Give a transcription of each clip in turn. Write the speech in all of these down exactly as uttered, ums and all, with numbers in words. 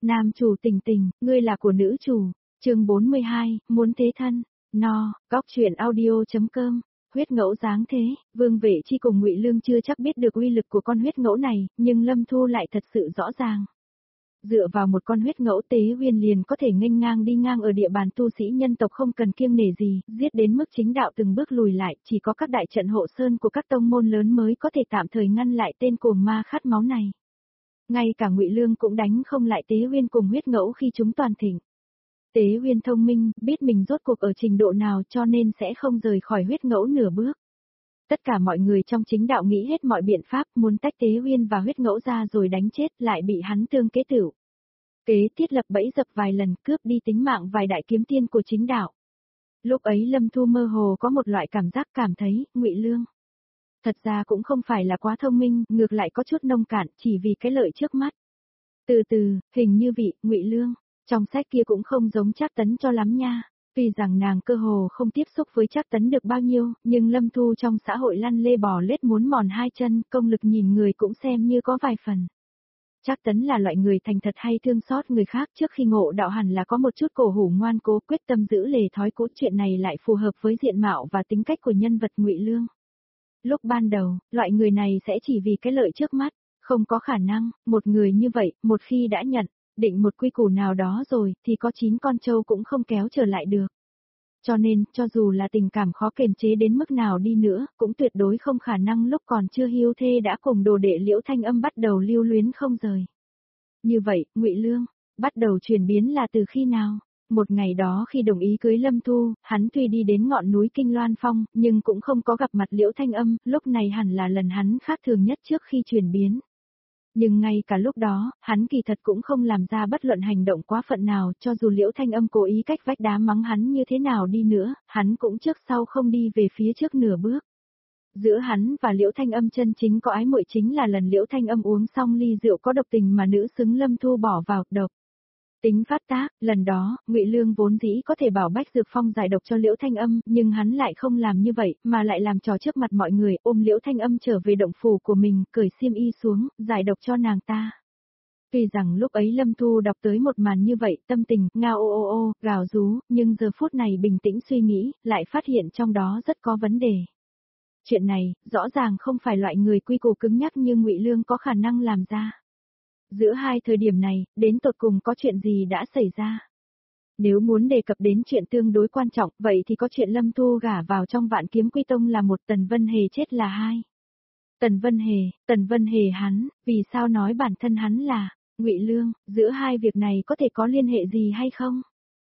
Nam chủ Tình Tình, ngươi là của nữ chủ. Chương bốn mươi hai, muốn thế thân. No, góc truyện audio.com. Huyết ngẫu dáng thế, Vương Vệ Chi cùng Ngụy Lương chưa chắc biết được uy lực của con huyết ngẫu này, nhưng Lâm Thu lại thật sự rõ ràng. Dựa vào một con huyết ngẫu Tế Uyên liền có thể nghênh ngang đi ngang ở địa bàn tu sĩ nhân tộc không cần kiêng nể gì, giết đến mức chính đạo từng bước lùi lại, chỉ có các đại trận hộ sơn của các tông môn lớn mới có thể tạm thời ngăn lại tên cuồng ma khát máu này. Ngay cả Ngụy Lương cũng đánh không lại Tế Uyên cùng huyết ngẫu khi chúng toàn thịnh. Tế Uyên thông minh, biết mình rốt cuộc ở trình độ nào cho nên sẽ không rời khỏi huyết ngẫu nửa bước. Tất cả mọi người trong chính đạo nghĩ hết mọi biện pháp muốn tách Tế Uyên và huyết ngẫu ra rồi đánh chết, lại bị hắn tương kế tửu. Kế thiết lập bẫy dập vài lần, cướp đi tính mạng vài đại kiếm tiên của chính đạo. Lúc ấy Lâm Thu mơ hồ có một loại cảm giác cảm thấy, Ngụy Lương thật ra cũng không phải là quá thông minh, ngược lại có chút nông cạn, chỉ vì cái lợi trước mắt. Từ từ, hình như vị, Ngụy Lương, trong sách kia cũng không giống Trác Tấn cho lắm nha. Tuy rằng nàng cơ hồ không tiếp xúc với Trác Tấn được bao nhiêu, nhưng Lâm Thu trong xã hội lăn lê bò lết muốn mòn hai chân, công lực nhìn người cũng xem như có vài phần. Trác Tấn là loại người thành thật hay thương xót người khác, trước khi ngộ đạo hẳn là có một chút cổ hủ ngoan cố quyết tâm giữ lề thói cũ, chuyện này lại phù hợp với diện mạo và tính cách của nhân vật Ngụy Lương. Lúc ban đầu, loại người này sẽ chỉ vì cái lợi trước mắt, không có khả năng, một người như vậy, một khi đã nhận, định một quy củ nào đó rồi, thì có chín con trâu cũng không kéo trở lại được. Cho nên, cho dù là tình cảm khó kiềm chế đến mức nào đi nữa, cũng tuyệt đối không khả năng lúc còn chưa hưu thê đã cùng đồ đệ Liễu Thanh Âm bắt đầu lưu luyến không rời. Như vậy, Ngụy Lương, bắt đầu chuyển biến là từ khi nào? Một ngày đó khi đồng ý cưới Lâm Thu, hắn tuy đi đến ngọn núi Kinh Loan Phong, nhưng cũng không có gặp mặt Liễu Thanh Âm, lúc này hẳn là lần hắn khác thường nhất trước khi chuyển biến. Nhưng ngay cả lúc đó, hắn kỳ thật cũng không làm ra bất luận hành động quá phận nào, cho dù Liễu Thanh Âm cố ý cách vách đá mắng hắn như thế nào đi nữa, hắn cũng trước sau không đi về phía trước nửa bước. Giữa hắn và Liễu Thanh Âm chân chính có ái muội chính là lần Liễu Thanh Âm uống xong ly rượu có độc tình mà nữ xứng Lâm Thu bỏ vào, độc. Tính phát tác, lần đó, Ngụy Lương vốn dĩ có thể bảo Bách Dược Phong giải độc cho Liễu Thanh Âm, nhưng hắn lại không làm như vậy, mà lại làm trò trước mặt mọi người, ôm Liễu Thanh Âm trở về động phủ của mình, cởi xiêm y xuống, giải độc cho nàng ta. Tuy rằng lúc ấy Lâm Thu đọc tới một màn như vậy, tâm tình, ngao ô ô ô, gào rú, nhưng giờ phút này bình tĩnh suy nghĩ, lại phát hiện trong đó rất có vấn đề. Chuyện này, rõ ràng không phải loại người quy củ cứng nhắc như Ngụy Lương có khả năng làm ra. Giữa hai thời điểm này, đến tột cùng có chuyện gì đã xảy ra? Nếu muốn đề cập đến chuyện tương đối quan trọng, vậy thì có chuyện Lâm Thu gả vào trong Vạn Kiếm Quy Tông là một, Tần Vân Hề chết là hai. Tần Vân Hề, Tần Vân Hề hắn, vì sao nói bản thân hắn là Ngụy Lương, giữa hai việc này có thể có liên hệ gì hay không?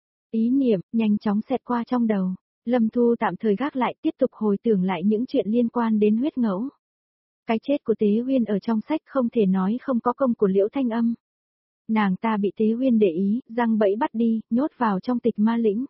Ý niệm nhanh chóng xẹt qua trong đầu, Lâm Thu tạm thời gác lại, tiếp tục hồi tưởng lại những chuyện liên quan đến huyết ngẫu. Cái chết của Tế Uyên ở trong sách không thể nói không có công của Liễu Thanh Âm. Nàng ta bị Tế Uyên để ý, răng bẫy bắt đi, nhốt vào trong Tịch Ma Lĩnh.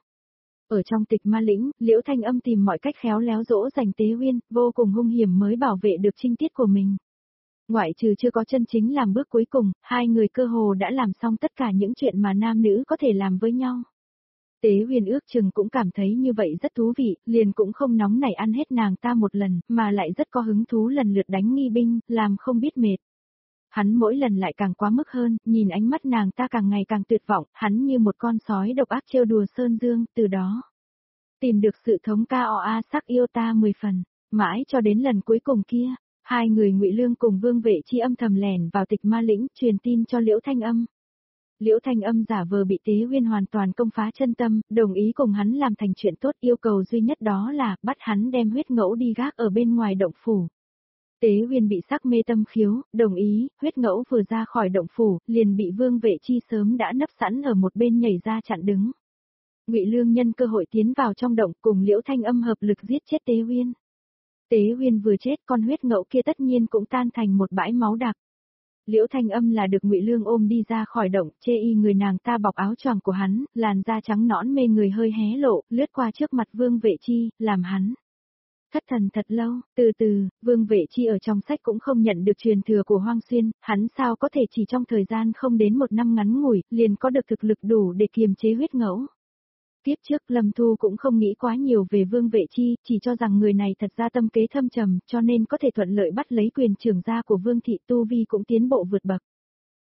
Ở trong Tịch Ma Lĩnh, Liễu Thanh Âm tìm mọi cách khéo léo dỗ dành Tế Uyên, vô cùng hung hiểm mới bảo vệ được trinh tiết của mình. Ngoại trừ chưa có chân chính làm bước cuối cùng, hai người cơ hồ đã làm xong tất cả những chuyện mà nam nữ có thể làm với nhau. Tế Uyên ước chừng cũng cảm thấy như vậy rất thú vị, liền cũng không nóng nảy ăn hết nàng ta một lần, mà lại rất có hứng thú lần lượt đánh nghi binh, làm không biết mệt. Hắn mỗi lần lại càng quá mức hơn, nhìn ánh mắt nàng ta càng ngày càng tuyệt vọng, hắn như một con sói độc ác trêu đùa Sơn Dương, từ đó tìm được sự thống ca o a sắc yêu ta mười phần, mãi cho đến lần cuối cùng kia, hai người Ngụy Lương cùng Vương Vệ Chi âm thầm lẻn vào Tịch Ma Lĩnh, truyền tin cho Liễu Thanh Âm. Liễu Thanh Âm giả vờ bị Tế Uyên hoàn toàn công phá chân tâm, đồng ý cùng hắn làm thành chuyện tốt, yêu cầu duy nhất đó là bắt hắn đem huyết ngẫu đi gác ở bên ngoài động phủ. Tế Uyên bị sắc mê tâm khiếu, đồng ý, huyết ngẫu vừa ra khỏi động phủ, liền bị Vương Vệ Chi sớm đã nấp sẵn ở một bên nhảy ra chặn đứng. Ngụy Lương nhân cơ hội tiến vào trong động cùng Liễu Thanh Âm hợp lực giết chết Tế Uyên. Tế Uyên vừa chết, con huyết ngẫu kia tất nhiên cũng tan thành một bãi máu đặc. Liễu Thanh Âm là được Ngụy Lương ôm đi ra khỏi động, chê y người nàng ta bọc áo choàng của hắn, làn da trắng nõn mê người hơi hé lộ, lướt qua trước mặt Vương Vệ Chi, làm hắn thất thần thật lâu. Từ từ, Vương Vệ Chi ở trong sách cũng không nhận được truyền thừa của Hoang Xuyên, hắn sao có thể chỉ trong thời gian không đến một năm ngắn ngủi, liền có được thực lực đủ để kiềm chế huyết ngẫu. Tiếp trước Lâm Thu cũng không nghĩ quá nhiều về Vương Vệ Chi, chỉ cho rằng người này thật ra tâm kế thâm trầm, cho nên có thể thuận lợi bắt lấy quyền trưởng gia của Vương thị, tu vi cũng tiến bộ vượt bậc.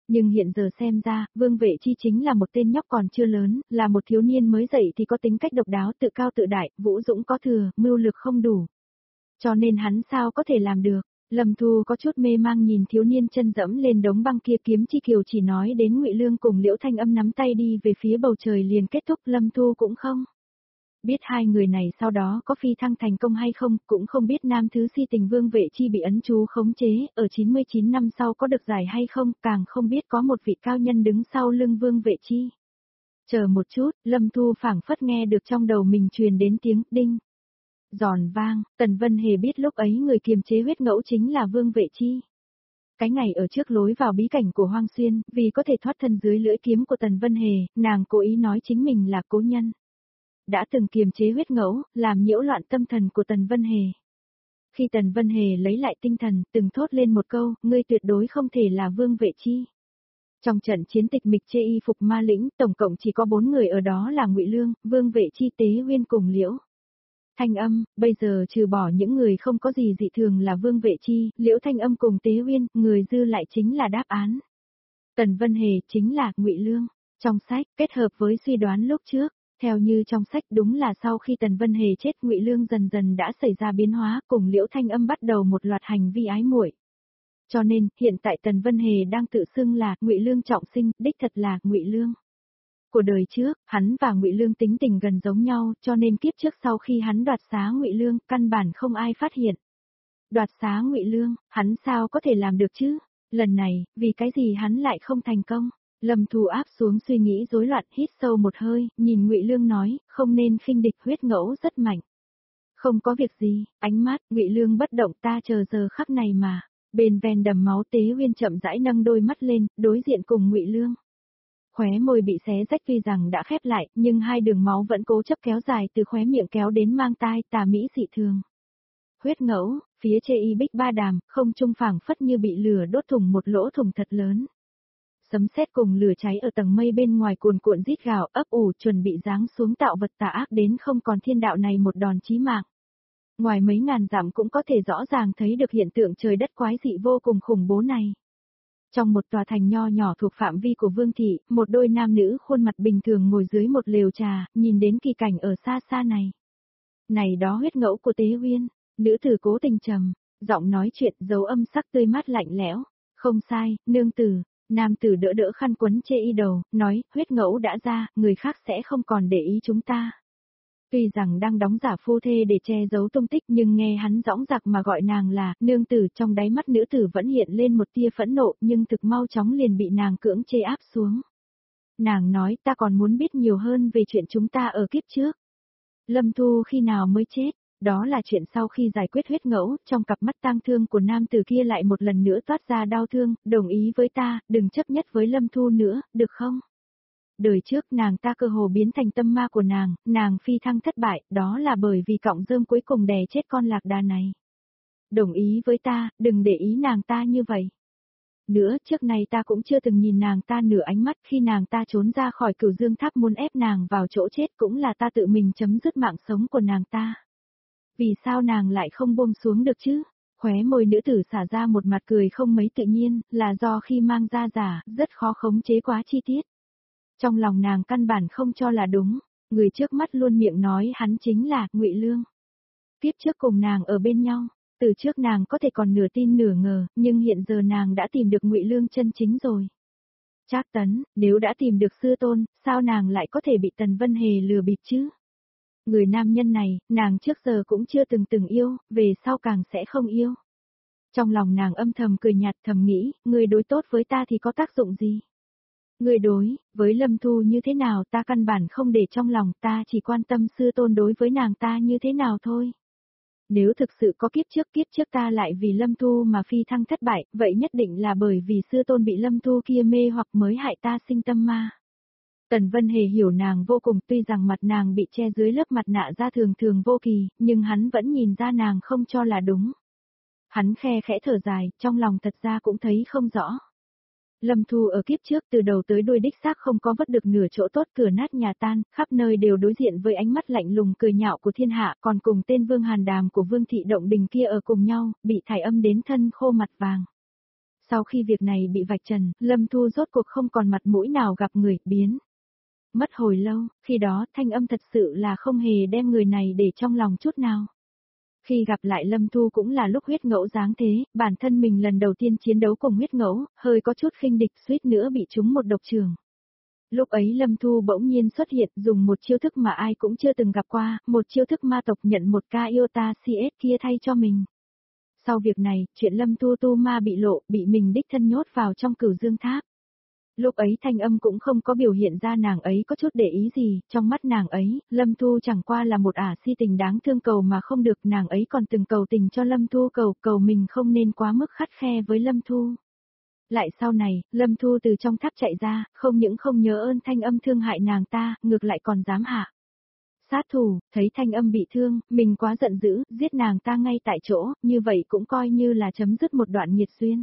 Nhưng hiện giờ xem ra, Vương Vệ Chi chính là một tên nhóc còn chưa lớn, là một thiếu niên mới dậy thì có tính cách độc đáo tự cao tự đại, vũ dũng có thừa, mưu lực không đủ. Cho nên hắn sao có thể làm được? Lâm Thu có chút mê mang nhìn thiếu niên chân dẫm lên đống băng kia, Kiếm Chi Kiều chỉ nói đến Ngụy Lương cùng Liễu Thanh Âm nắm tay đi về phía bầu trời liền kết thúc, Lâm Thu cũng không biết hai người này sau đó có phi thăng thành công hay không, cũng không biết nam thứ si tình Vương Vệ Chi bị ấn chú khống chế, ở chín mươi chín năm sau có được giải hay không, càng không biết có một vị cao nhân đứng sau lưng Vương Vệ Chi. Chờ một chút, Lâm Thu phảng phất nghe được trong đầu mình truyền đến tiếng đinh. Giòn vang, Tần Vân Hề biết lúc ấy người kiềm chế huyết ngẫu chính là Vương Vệ Chi. Cái ngày ở trước lối vào bí cảnh của Hoang Xuyên, vì có thể thoát thân dưới lưỡi kiếm của Tần Vân Hề, nàng cố ý nói chính mình là cố nhân. Đã từng kiềm chế huyết ngẫu, làm nhiễu loạn tâm thần của Tần Vân Hề. Khi Tần Vân Hề lấy lại tinh thần, từng thốt lên một câu, ngươi tuyệt đối không thể là Vương Vệ Chi. Trong trận chiến tịch mịch chê y phục ma lĩnh, tổng cộng chỉ có bốn người ở đó là Ngụy Lương, Vương Vệ Chi, Tế Uyên cùng Liễu Thanh Âm, bây giờ trừ bỏ những người không có gì dị thường là Vương Vệ Chi, Liễu Thanh Âm cùng Tế Uyên, người dư lại chính là đáp án. Tần Vân Hề chính là Ngụy Lương. Trong sách, kết hợp với suy đoán lúc trước, theo như trong sách đúng là sau khi Tần Vân Hề chết, Ngụy Lương dần dần đã xảy ra biến hóa, cùng Liễu Thanh Âm bắt đầu một loạt hành vi ái muội. Cho nên, hiện tại Tần Vân Hề đang tự xưng là Ngụy Lương trọng sinh, đích thật là Ngụy Lương. Của đời trước, hắn và Ngụy Lương tính tình gần giống nhau, cho nên kiếp trước sau khi hắn đoạt xá Ngụy Lương, căn bản không ai phát hiện. Đoạt xá Ngụy Lương, hắn sao có thể làm được chứ? Lần này, vì cái gì hắn lại không thành công? Lâm Thu áp xuống suy nghĩ rối loạn, hít sâu một hơi, nhìn Ngụy Lương nói, không nên khinh địch, huyết ngẫu rất mạnh. Không có việc gì, ánh mắt Ngụy Lương bất động, ta chờ giờ khắc này mà. Bên ven đầm máu, Tế Uyên chậm rãi nâng đôi mắt lên, đối diện cùng Ngụy Lương. Khóe môi bị xé rách tuy rằng đã khép lại, nhưng hai đường máu vẫn cố chấp kéo dài từ khóe miệng kéo đến mang tai, tà mỹ dị thường. Huyết ngẫu, phía chê y bích ba đàm, không trung phảng phất như bị lửa đốt thủng một lỗ thủng thật lớn. Sấm sét cùng lửa cháy ở tầng mây bên ngoài cuồn cuộn rít gào, ấp ủ chuẩn bị giáng xuống tạo vật tà ác đến không còn thiên đạo này một đòn chí mạng. Ngoài mấy ngàn dặm cũng có thể rõ ràng thấy được hiện tượng trời đất quái dị vô cùng khủng bố này. Trong một tòa thành nho nhỏ thuộc phạm vi của Vương Thị, một đôi nam nữ khuôn mặt bình thường ngồi dưới một lều trà, nhìn đến kỳ cảnh ở xa xa này. Này đó huyết ngẫu của Tế Uyên, nữ tử cố tình trầm, giọng nói chuyện dấu âm sắc tươi mát lạnh lẽo. Không sai, nương tử. Nam tử đỡ đỡ khăn quấn chê y đầu, nói, huyết ngẫu đã ra, người khác sẽ không còn để ý chúng ta. Tuy rằng đang đóng giả phu thê để che giấu tung tích, nhưng nghe hắn dõng dạc mà gọi nàng là nương tử, trong đáy mắt nữ tử vẫn hiện lên một tia phẫn nộ, nhưng thực mau chóng liền bị nàng cưỡng chế áp xuống. Nàng nói, ta còn muốn biết nhiều hơn về chuyện chúng ta ở kiếp trước. Lâm Thu khi nào mới chết? Đó là chuyện sau khi giải quyết huyết ngẫu, trong cặp mắt tang thương của nam tử kia lại một lần nữa toát ra đau thương, đồng ý với ta, đừng chấp nhất với Lâm Thu nữa, được không? Đời trước nàng ta cơ hồ biến thành tâm ma của nàng, nàng phi thăng thất bại, đó là bởi vì cọng rơm cuối cùng đè chết con lạc đà này. Đồng ý với ta, đừng để ý nàng ta như vậy. Nữa, trước này ta cũng chưa từng nhìn nàng ta nửa ánh mắt, khi nàng ta trốn ra khỏi Cửu Dương Tháp muốn ép nàng vào chỗ chết cũng là ta tự mình chấm dứt mạng sống của nàng ta. Vì sao nàng lại không buông xuống được chứ? Khóe môi nữ tử xả ra một mặt cười không mấy tự nhiên, là do khi mang ra giả, rất khó khống chế quá chi tiết. Trong lòng nàng căn bản không cho là đúng, người trước mắt luôn miệng nói hắn chính là Ngụy Lương. Tiếp trước cùng nàng ở bên nhau, từ trước nàng có thể còn nửa tin nửa ngờ, nhưng hiện giờ nàng đã tìm được Ngụy Lương chân chính rồi. Trác Tấn, nếu đã tìm được sư tôn, sao nàng lại có thể bị Tần Vân Hề lừa bịp chứ? Người nam nhân này, nàng trước giờ cũng chưa từng từng yêu, về sau càng sẽ không yêu. Trong lòng nàng âm thầm cười nhạt thầm nghĩ, người đối tốt với ta thì có tác dụng gì? Người đối, với Lâm Thu như thế nào ta căn bản không để trong lòng, ta chỉ quan tâm sư tôn đối với nàng ta như thế nào thôi. Nếu thực sự có kiếp trước kiếp trước ta lại vì Lâm Thu mà phi thăng thất bại, vậy nhất định là bởi vì sư tôn bị Lâm Thu kia mê hoặc mới hại ta sinh tâm ma. Tần Vân Hề hiểu nàng vô cùng, tuy rằng mặt nàng bị che dưới lớp mặt nạ da thường thường vô kỳ, nhưng hắn vẫn nhìn ra nàng không cho là đúng. Hắn khe khẽ thở dài, trong lòng thật ra cũng thấy không rõ. Lâm Thu ở kiếp trước từ đầu tới đuôi đích xác không có vất được nửa chỗ tốt, cửa nát nhà tan, khắp nơi đều đối diện với ánh mắt lạnh lùng cười nhạo của thiên hạ, còn cùng tên Vương Hàn Đàm của Vương Thị Động Đình kia ở cùng nhau, bị thải âm đến thân khô mặt vàng. Sau khi việc này bị vạch trần, Lâm Thu rốt cuộc không còn mặt mũi nào gặp người, biến. Mất hồi lâu, khi đó Thanh Âm thật sự là không hề đem người này để trong lòng chút nào. Khi gặp lại Lâm Thu cũng là lúc huyết ngẫu giáng thế, bản thân mình lần đầu tiên chiến đấu cùng huyết ngẫu, hơi có chút khinh địch suýt nữa bị trúng một độc trường. Lúc ấy Lâm Thu bỗng nhiên xuất hiện dùng một chiêu thức mà ai cũng chưa từng gặp qua, một chiêu thức ma tộc nhận một ca Iota xê ét kia thay cho mình. Sau việc này, chuyện Lâm Thu tu ma bị lộ, bị mình đích thân nhốt vào trong Cửu Dương Tháp. Lúc ấy Thanh Âm cũng không có biểu hiện ra nàng ấy có chút để ý gì, trong mắt nàng ấy, Lâm Thu chẳng qua là một ả si tình đáng thương cầu mà không được, nàng ấy còn từng cầu tình cho Lâm Thu cầu, cầu mình không nên quá mức khắt khe với Lâm Thu. Lại sau này, Lâm Thu từ trong tháp chạy ra, không những không nhớ ơn Thanh Âm thương hại nàng ta, ngược lại còn dám hạ sát thủ, thấy Thanh Âm bị thương, mình quá giận dữ, giết nàng ta ngay tại chỗ, như vậy cũng coi như là chấm dứt một đoạn nghiệt duyên.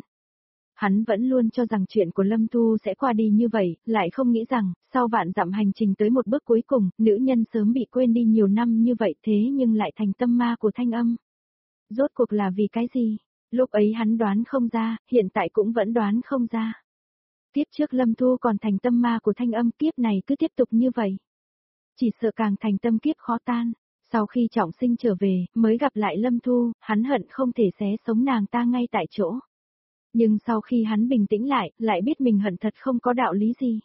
Hắn vẫn luôn cho rằng chuyện của Lâm Thu sẽ qua đi như vậy, lại không nghĩ rằng, sau vạn dặm hành trình tới một bước cuối cùng, nữ nhân sớm bị quên đi nhiều năm như vậy thế nhưng lại thành tâm ma của Thanh Âm. Rốt cuộc là vì cái gì? Lúc ấy hắn đoán không ra, hiện tại cũng vẫn đoán không ra. Tiếp trước Lâm Thu còn thành tâm ma của Thanh Âm, kiếp này cứ tiếp tục như vậy. Chỉ sợ càng thành tâm kiếp khó tan. Sau khi trọng sinh trở về, mới gặp lại Lâm Thu, hắn hận không thể xé sống nàng ta ngay tại chỗ. Nhưng sau khi hắn bình tĩnh lại, lại biết mình hận thật không có đạo lý gì.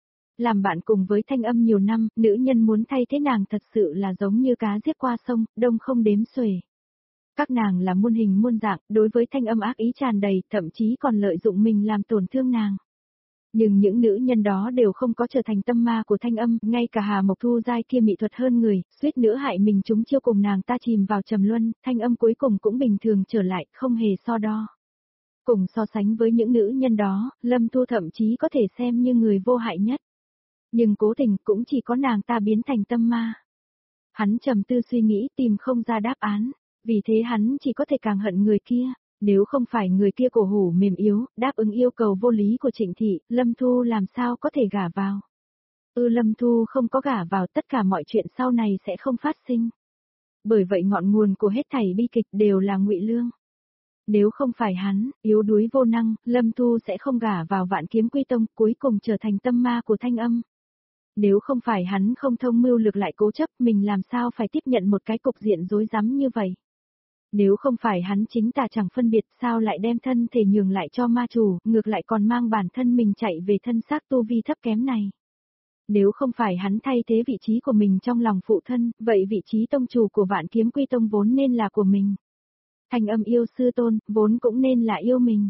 Làm bạn cùng với Thanh Âm nhiều năm, nữ nhân muốn thay thế nàng thật sự là giống như cá giết qua sông, đông không đếm xuể. Các nàng là muôn hình muôn dạng, đối với Thanh Âm ác ý tràn đầy, thậm chí còn lợi dụng mình làm tổn thương nàng. Nhưng những nữ nhân đó đều không có trở thành tâm ma của Thanh Âm, ngay cả Hà Mộc Thu giai kia mị thuật hơn người, suýt nữa hại mình chúng chiêu cùng nàng ta chìm vào trầm luân, Thanh Âm cuối cùng cũng bình thường trở lại, không hề so đo. Cùng so sánh với những nữ nhân đó, Lâm Thu thậm chí có thể xem như người vô hại nhất. Nhưng cố tình cũng chỉ có nàng ta biến thành tâm ma. Hắn trầm tư suy nghĩ tìm không ra đáp án, vì thế hắn chỉ có thể càng hận người kia. Nếu không phải người kia cổ hủ mềm yếu, đáp ứng yêu cầu vô lý của Trịnh Thị, Lâm Thu làm sao có thể gả vào. Ư Lâm Thu không có gả vào, tất cả mọi chuyện sau này sẽ không phát sinh. Bởi vậy ngọn nguồn của hết thảy bi kịch đều là Ngụy Lương. Nếu không phải hắn, yếu đuối vô năng, Lâm Thu sẽ không gả vào Vạn Kiếm Quy Tông, cuối cùng trở thành tâm ma của Thanh Âm. Nếu không phải hắn không thông mưu lược lại cố chấp, mình làm sao phải tiếp nhận một cái cục diện rối rắm như vậy. Nếu không phải hắn chính tà chẳng phân biệt, sao lại đem thân thể nhường lại cho ma chủ, ngược lại còn mang bản thân mình chạy về thân xác tu vi thấp kém này. Nếu không phải hắn thay thế vị trí của mình trong lòng phụ thân, vậy vị trí tông chủ của Vạn Kiếm Quy Tông vốn nên là của mình. Thanh Âm yêu sư tôn, vốn cũng nên là yêu mình.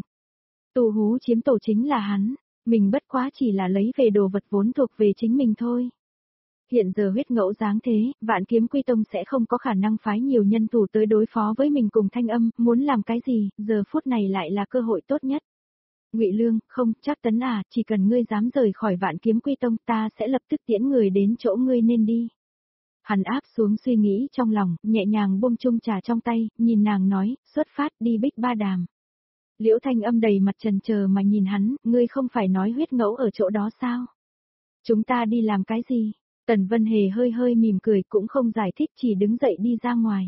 Tù hú chiếm tổ chính là hắn, mình bất quá chỉ là lấy về đồ vật vốn thuộc về chính mình thôi. Hiện giờ huyết ngẫu giáng thế, Vạn Kiếm Quy Tông sẽ không có khả năng phái nhiều nhân thủ tới đối phó với mình cùng Thanh Âm, muốn làm cái gì, giờ phút này lại là cơ hội tốt nhất. Ngụy Lương, không, chắc Tấn à, chỉ cần ngươi dám rời khỏi Vạn Kiếm Quy Tông, ta sẽ lập tức tiễn người đến chỗ ngươi nên đi. Hắn áp xuống suy nghĩ trong lòng, nhẹ nhàng buông chung trà trong tay, nhìn nàng nói, xuất phát đi Bích Ba Đàm. Liễu Thanh Âm đầy mặt trần chờ mà nhìn hắn, ngươi không phải nói huyết ngẫu ở chỗ đó sao? Chúng ta đi làm cái gì? Tần Vân Hề hơi hơi mỉm cười cũng không giải thích, chỉ đứng dậy đi ra ngoài.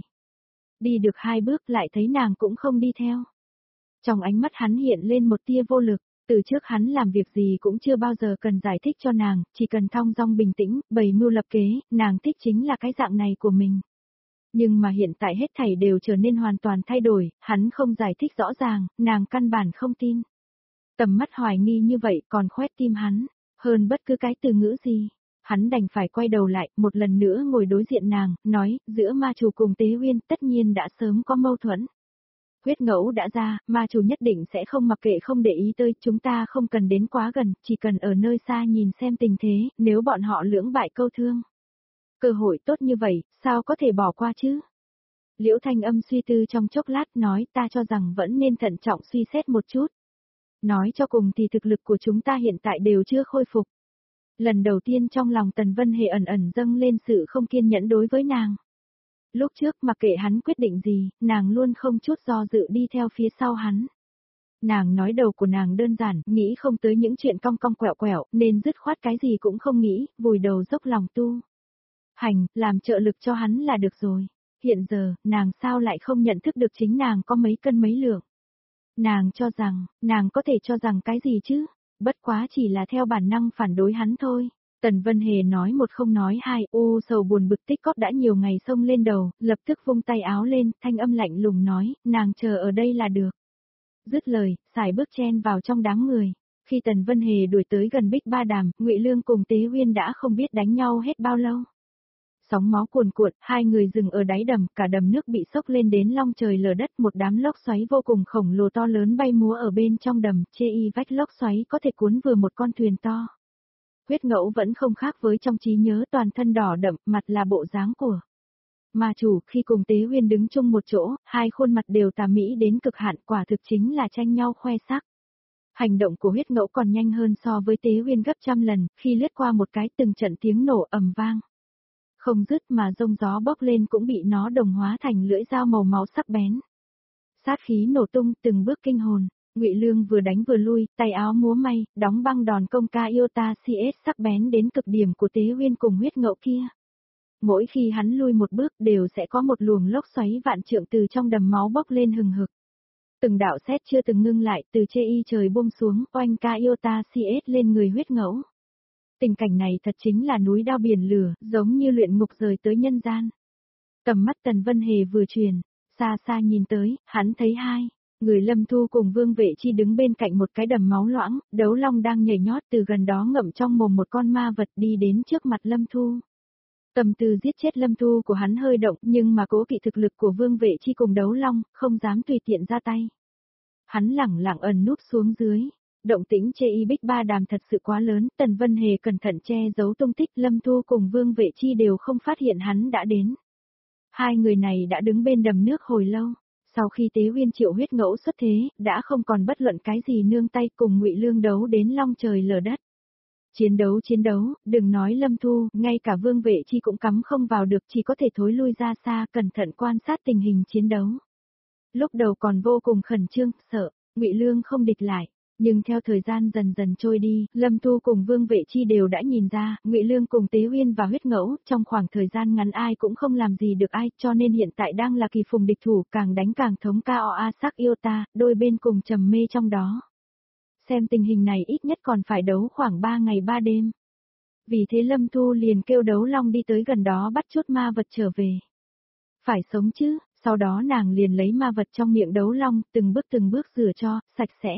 Đi được hai bước lại thấy nàng cũng không đi theo. Trong ánh mắt hắn hiện lên một tia vô lực, từ trước hắn làm việc gì cũng chưa bao giờ cần giải thích cho nàng, chỉ cần thong dong bình tĩnh, bày mưu lập kế, nàng thích chính là cái dạng này của mình. Nhưng mà hiện tại hết thảy đều trở nên hoàn toàn thay đổi, hắn không giải thích rõ ràng, nàng căn bản không tin. Tầm mắt hoài nghi như vậy còn khoét tim hắn, hơn bất cứ cái từ ngữ gì. Hắn đành phải quay đầu lại, một lần nữa ngồi đối diện nàng, nói, giữa ma chủ cùng Tế Uyên tất nhiên đã sớm có mâu thuẫn. Huyết ngẫu đã ra, ma chủ nhất định sẽ không mặc kệ không để ý tới, chúng ta không cần đến quá gần, chỉ cần ở nơi xa nhìn xem tình thế, nếu bọn họ lưỡng bại câu thương. Cơ hội tốt như vậy, sao có thể bỏ qua chứ? Liễu Thanh Âm suy tư trong chốc lát nói, ta cho rằng vẫn nên thận trọng suy xét một chút. Nói cho cùng thì thực lực của chúng ta hiện tại đều chưa khôi phục. Lần đầu tiên trong lòng Tần Vân Hề ẩn ẩn dâng lên sự không kiên nhẫn đối với nàng. Lúc trước mặc kệ hắn quyết định gì, nàng luôn không chút do dự đi theo phía sau hắn. Nàng nói đầu của nàng đơn giản, nghĩ không tới những chuyện cong cong quẹo quẹo, nên dứt khoát cái gì cũng không nghĩ, vùi đầu dốc lòng tu. Hành, làm trợ lực cho hắn là được rồi. Hiện giờ, nàng sao lại không nhận thức được chính nàng có mấy cân mấy lượng. Nàng cho rằng, nàng có thể cho rằng cái gì chứ? Bất quá chỉ là theo bản năng phản đối hắn thôi. Tần Vân Hề nói một không nói hai, u sầu buồn bực tích cóp đã nhiều ngày xông lên đầu, lập tức vung tay áo lên, thanh âm lạnh lùng nói, nàng chờ ở đây là được. Dứt lời, xài bước chen vào trong đám người. Khi Tần Vân Hề đuổi tới gần Bích Ba Đàm, Ngụy Lương cùng Tế Uyên đã không biết đánh nhau hết bao lâu. Sóng máu cuồn cuộn, hai người dừng ở đáy đầm, cả đầm nước bị sốc lên đến long trời lở đất, một đám lốc xoáy vô cùng khổng lồ to lớn bay múa ở bên trong đầm, chê y vách lốc xoáy có thể cuốn vừa một con thuyền to. Huyết Ngẫu vẫn không khác với trong trí nhớ, toàn thân đỏ đậm, mặt là bộ dáng của ma chủ. Khi cùng Tế Uyên đứng chung một chỗ, hai khuôn mặt đều tà mỹ đến cực hạn, quả thực chính là tranh nhau khoe sắc. Hành động của Huyết Ngẫu còn nhanh hơn so với Tế Uyên gấp trăm lần, khi lướt qua một cái từng trận tiếng nổ ầm vang. Không dứt mà rông gió bốc lên cũng bị nó đồng hóa thành lưỡi dao màu máu sắc bén. Sát khí nổ tung, từng bước kinh hồn. Ngụy Lương vừa đánh vừa lui, tay áo múa may, đóng băng đòn công ca Iota xê ét sắc bén đến cực điểm của Tế Uyên cùng Huyết Ngẫu kia. Mỗi khi hắn lui một bước đều sẽ có một luồng lốc xoáy vạn trượng từ trong đầm máu bốc lên hừng hực. Từng đạo sét chưa từng ngưng lại, từ chê y trời buông xuống, oanh ca Iota xê ét lên người Huyết Ngẫu. Tình cảnh này thật chính là núi đao biển lửa, giống như luyện ngục rời tới nhân gian. Tầm mắt Tần Vân Hề vừa truyền, xa xa nhìn tới, hắn thấy hai người Lâm Thu cùng Vương Vệ Chi đứng bên cạnh một cái đầm máu loãng, đấu long đang nhảy nhót từ gần đó ngậm trong mồm một con ma vật đi đến trước mặt Lâm Thu. Tâm tư giết chết Lâm Thu của hắn hơi động, nhưng mà cố kỵ thực lực của Vương Vệ Chi cùng đấu long, không dám tùy tiện ra tay. Hắn lẳng lặng ẩn núp xuống dưới. Động tĩnh chê y Bích Ba Đàm thật sự quá lớn, Tần Vân Hề cẩn thận che giấu tung tích, Lâm Thu cùng Vương Vệ Chi đều không phát hiện hắn đã đến. Hai người này đã đứng bên đầm nước hồi lâu. Sau khi Tế Uyên triệu Huyết Ngẫu xuất thế, đã không còn bất luận cái gì nương tay, cùng Ngụy Lương đấu đến long trời lở đất. Chiến đấu chiến đấu, đừng nói Lâm Thu, ngay cả Vương Vệ Chi cũng cắm không vào được, chỉ có thể thối lui ra xa, cẩn thận quan sát tình hình chiến đấu. Lúc đầu còn vô cùng khẩn trương, sợ Ngụy Lương không địch lại, nhưng theo thời gian dần dần trôi đi, Lâm Thu cùng Vương Vệ Chi đều đã nhìn ra, Ngụy Lương cùng Tế Uyên và Huyết Ngẫu, trong khoảng thời gian ngắn ai cũng không làm gì được ai, cho nên hiện tại đang là kỳ phùng địch thủ, càng đánh càng thống ca o a sắc yêu ta, đôi bên cùng trầm mê trong đó. Xem tình hình này ít nhất còn phải đấu khoảng ba ngày ba đêm. Vì thế Lâm Thu liền kêu đấu long đi tới gần đó bắt chút ma vật trở về. Phải sống chứ, sau đó nàng liền lấy ma vật trong miệng đấu long, từng bước từng bước rửa cho, sạch sẽ.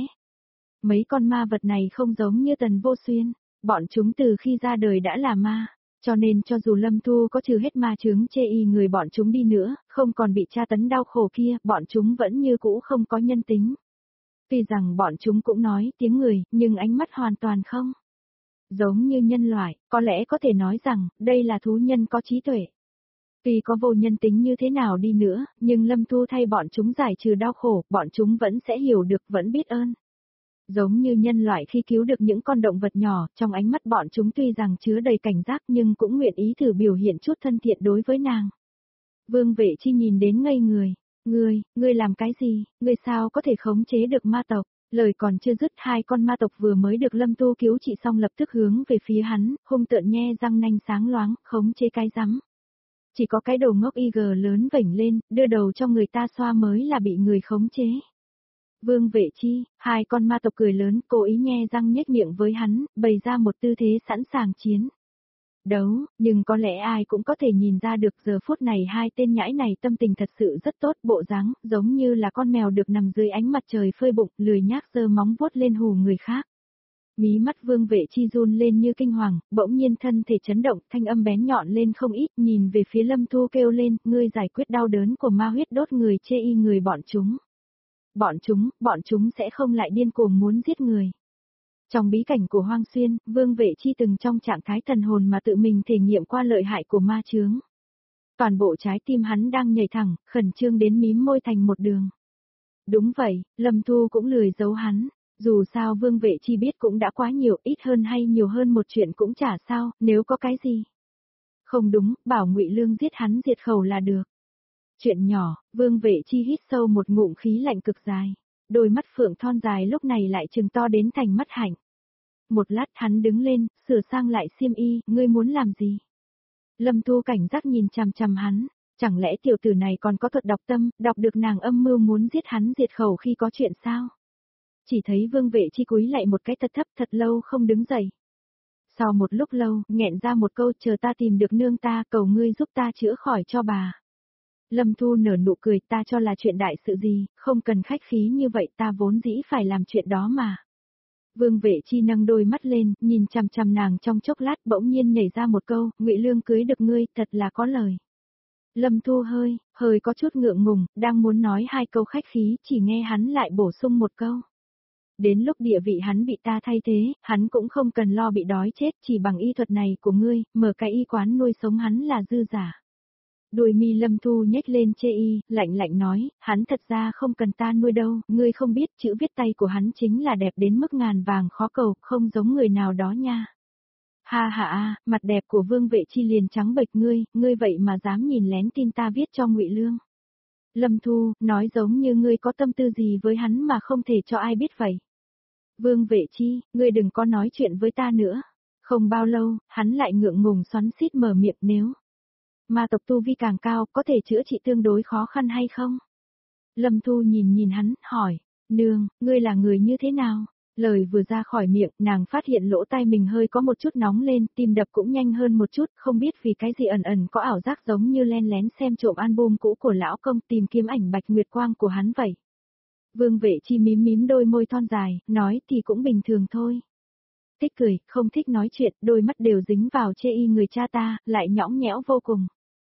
Mấy con ma vật này không giống như Tần Vô Xuyên, bọn chúng từ khi ra đời đã là ma, cho nên cho dù Lâm Thu có trừ hết ma chướng chê y người bọn chúng đi nữa, không còn bị tra tấn đau khổ kia, bọn chúng vẫn như cũ không có nhân tính. Tuy rằng bọn chúng cũng nói tiếng người, nhưng ánh mắt hoàn toàn không giống như nhân loại, có lẽ có thể nói rằng, đây là thú nhân có trí tuệ. Tuy có vô nhân tính như thế nào đi nữa, nhưng Lâm Thu thay bọn chúng giải trừ đau khổ, bọn chúng vẫn sẽ hiểu được, vẫn biết ơn. Giống như nhân loại khi cứu được những con động vật nhỏ, trong ánh mắt bọn chúng tuy rằng chứa đầy cảnh giác nhưng cũng nguyện ý thử biểu hiện chút thân thiện đối với nàng. Vương Vệ Chi nhìn đến ngây người. Ngươi, ngươi làm cái gì, ngươi sao có thể khống chế được ma tộc? Lời còn chưa dứt, hai con ma tộc vừa mới được Lâm Tu cứu trị xong lập tức hướng về phía hắn, hung tợn nhe răng nanh sáng loáng, khống chế cái rắm. Chỉ có cái đầu ngốc y gờ lớn vểnh lên, đưa đầu cho người ta xoa mới là bị người khống chế. Vương Vệ Chi, hai con ma tộc cười lớn, cố ý nhe răng nhếch miệng với hắn, bày ra một tư thế sẵn sàng chiến đấu, nhưng có lẽ ai cũng có thể nhìn ra được giờ phút này hai tên nhãi này tâm tình thật sự rất tốt, bộ dáng giống như là con mèo được nằm dưới ánh mặt trời phơi bụng, lười nhác giơ móng vuốt lên hù người khác. Mí mắt Vương Vệ Chi run lên như kinh hoàng, bỗng nhiên thân thể chấn động, thanh âm bén nhọn lên không ít, nhìn về phía Lâm Thu kêu lên, ngươi giải quyết đau đớn của ma huyết đốt người chê y người bọn chúng. Bọn chúng, bọn chúng sẽ không lại điên cuồng muốn giết người. Trong bí cảnh của Hoang Xuyên, Vương Vệ Chi từng trong trạng thái thần hồn mà tự mình thể nghiệm qua lợi hại của ma chướng. Toàn bộ trái tim hắn đang nhảy thẳng, khẩn trương đến mím môi thành một đường. Đúng vậy, Lâm Thu cũng lười giấu hắn, dù sao Vương Vệ Chi biết cũng đã quá nhiều, ít hơn hay nhiều hơn một chuyện cũng chả sao, nếu có cái gì. Không đúng, bảo Ngụy Lương giết hắn diệt khẩu là được. Chuyện nhỏ, Vương Vệ Chi hít sâu một ngụm khí lạnh cực dài. Đôi mắt phượng thon dài lúc này lại trừng to đến thành mắt hạnh. Một lát hắn đứng lên, sửa sang lại xiêm y, ngươi muốn làm gì? Lâm Thu cảnh giác nhìn chằm chằm hắn, Chẳng lẽ tiểu tử này còn có thuật đọc tâm, đọc được nàng âm mưu muốn giết hắn diệt khẩu khi có chuyện sao? Chỉ thấy Vương Vệ Chi cúi lại một cái thật thấp thật lâu không đứng dậy. Sau một lúc lâu, nghẹn ra một câu chờ ta tìm được nương ta, cầu ngươi giúp ta chữa khỏi cho bà. Lâm Thu nở nụ cười, ta cho là chuyện đại sự gì, không cần khách khí như vậy, ta vốn dĩ phải làm chuyện đó mà. Vương Vệ Chi nâng đôi mắt lên, nhìn chằm chằm nàng trong chốc lát, bỗng nhiên nhảy ra một câu, Ngụy Lương cưới được ngươi, thật là có lời. Lâm Thu hơi, hơi có chút ngượng ngùng, đang muốn nói hai câu khách khí, chỉ nghe hắn lại bổ sung một câu. Đến lúc địa vị hắn bị ta thay thế, hắn cũng không cần lo bị đói chết, chỉ bằng y thuật này của ngươi, mở cái y quán nuôi sống hắn là dư giả. Đôi mi Lâm Thu nhếch lên chê y, lạnh lạnh nói, hắn thật ra không cần ta nuôi đâu, ngươi không biết chữ viết tay của hắn chính là đẹp đến mức ngàn vàng khó cầu, không giống người nào đó nha. Ha ha a, mặt đẹp của Vương Vệ Chi liền trắng bệch, ngươi, ngươi vậy mà dám nhìn lén tin ta viết cho Ngụy Lương. Lâm Thu, nói giống như ngươi có tâm tư gì với hắn mà không thể cho ai biết vậy. Vương Vệ Chi, ngươi đừng có nói chuyện với ta nữa. Không bao lâu, hắn lại ngượng ngùng xoắn xít mở miệng, nếu ma tộc tu vi càng cao, có thể chữa trị tương đối khó khăn hay không? Lâm Thu nhìn nhìn hắn, hỏi, nương, ngươi là người như thế nào? Lời vừa ra khỏi miệng, nàng phát hiện lỗ tai mình hơi có một chút nóng lên, tim đập cũng nhanh hơn một chút, không biết vì cái gì ẩn ẩn có ảo giác giống như len lén xem trộm album cũ của lão công tìm kiếm ảnh bạch nguyệt quang của hắn vậy. Vương Vệ Chi mím mím đôi môi thon dài, nói thì cũng bình thường thôi. Thích cười, không thích nói chuyện, đôi mắt đều dính vào chê y người cha ta, lại nhõng nhẽo vô cùng.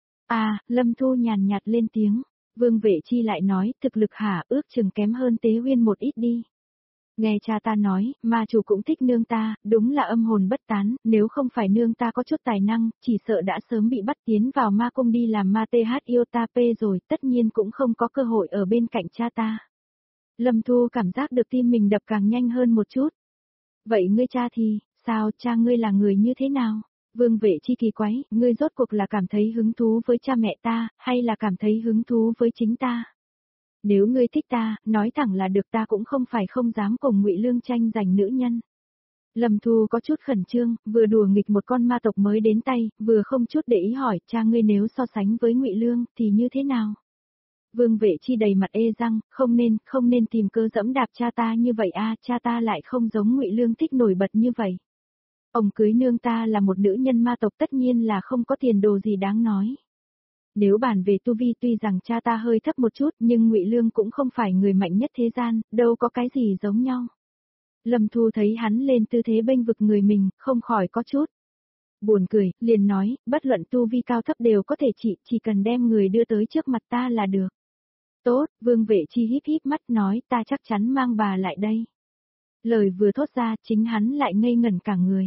À, Lâm Thu nhàn nhạt lên tiếng. Vương Vệ Chi lại nói, thực lực hả, ước chừng kém hơn Tế Uyên một ít đi. Nghe cha ta nói, ma chủ cũng thích nương ta, đúng là âm hồn bất tán, nếu không phải nương ta có chút tài năng, chỉ sợ đã sớm bị bắt tiến vào ma cung đi làm ma th yêu ta p rồi, tất nhiên cũng không có cơ hội ở bên cạnh cha ta. Lâm Thu cảm giác được tim mình đập càng nhanh hơn một chút. Vậy ngươi cha thì, sao, cha ngươi là người như thế nào? Vương Vệ Chi kỳ quái, ngươi rốt cuộc là cảm thấy hứng thú với cha mẹ ta, hay là cảm thấy hứng thú với chính ta? Nếu ngươi thích ta, nói thẳng là được, ta cũng không phải không dám cùng Ngụy Lương tranh giành nữ nhân. Lâm Thu có chút khẩn trương, vừa đùa nghịch một con ma tộc mới đến tay, vừa không chút để ý hỏi, cha ngươi nếu so sánh với Ngụy Lương, thì như thế nào? Vương Vệ Chi đầy mặt ê răng, không nên, không nên tìm cơ dẫm đạp cha ta như vậy a, cha ta lại không giống Ngụy Lương thích nổi bật như vậy. Ông cưới nương ta là một nữ nhân ma tộc, tất nhiên là không có tiền đồ gì đáng nói. Nếu bàn về tu vi, tuy rằng cha ta hơi thấp một chút, nhưng Ngụy Lương cũng không phải người mạnh nhất thế gian, đâu có cái gì giống nhau. Lâm Thu thấy hắn lên tư thế bênh vực người mình, không khỏi có chút buồn cười, liền nói, bất luận tu vi cao thấp đều có thể trị, chỉ cần đem người đưa tới trước mặt ta là được. Tốt, Vương Vệ Chi híp híp mắt nói, ta chắc chắn mang bà lại đây. Lời vừa thốt ra, chính hắn lại ngây ngẩn cả người.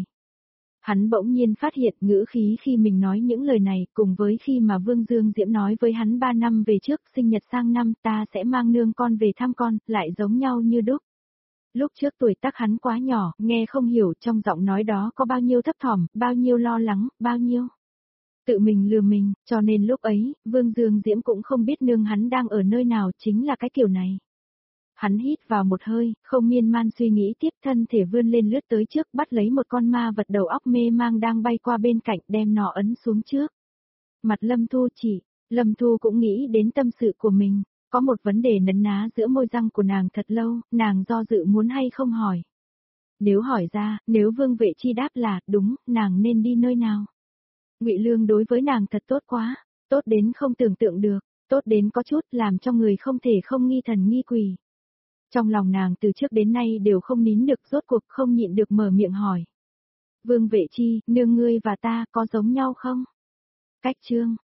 Hắn bỗng nhiên phát hiện ngữ khí khi mình nói những lời này, cùng với khi mà Vương Dương Diễm nói với hắn ba năm về trước, sinh nhật sang năm ta sẽ mang nương con về thăm con, lại giống nhau như đúc. Lúc trước tuổi tác hắn quá nhỏ, nghe không hiểu trong giọng nói đó có bao nhiêu thấp thỏm, bao nhiêu lo lắng, bao nhiêu tự mình lừa mình, cho nên lúc ấy, Vương Dương Diễm cũng không biết nương hắn đang ở nơi nào, chính là cái kiểu này. Hắn hít vào một hơi, không miên man suy nghĩ tiếp, thân thể vươn lên lướt tới trước, bắt lấy một con ma vật đầu óc mê mang đang bay qua bên cạnh, đem nó ấn xuống trước. Mặt Lâm Thu chỉ, Lâm Thu cũng nghĩ đến tâm sự của mình, có một vấn đề nấn ná giữa môi răng của nàng thật lâu, nàng do dự muốn hay không hỏi. Nếu hỏi ra, nếu Vương Vệ Chi đáp là, đúng, nàng nên đi nơi nào? Ngụy Lương đối với nàng thật tốt quá, tốt đến không tưởng tượng được, tốt đến có chút làm cho người không thể không nghi thần nghi quỷ. Trong lòng nàng từ trước đến nay đều không nín được, rốt cuộc không nhịn được mở miệng hỏi. Vương Vệ Chi, nương ngươi và ta có giống nhau không? Cách chương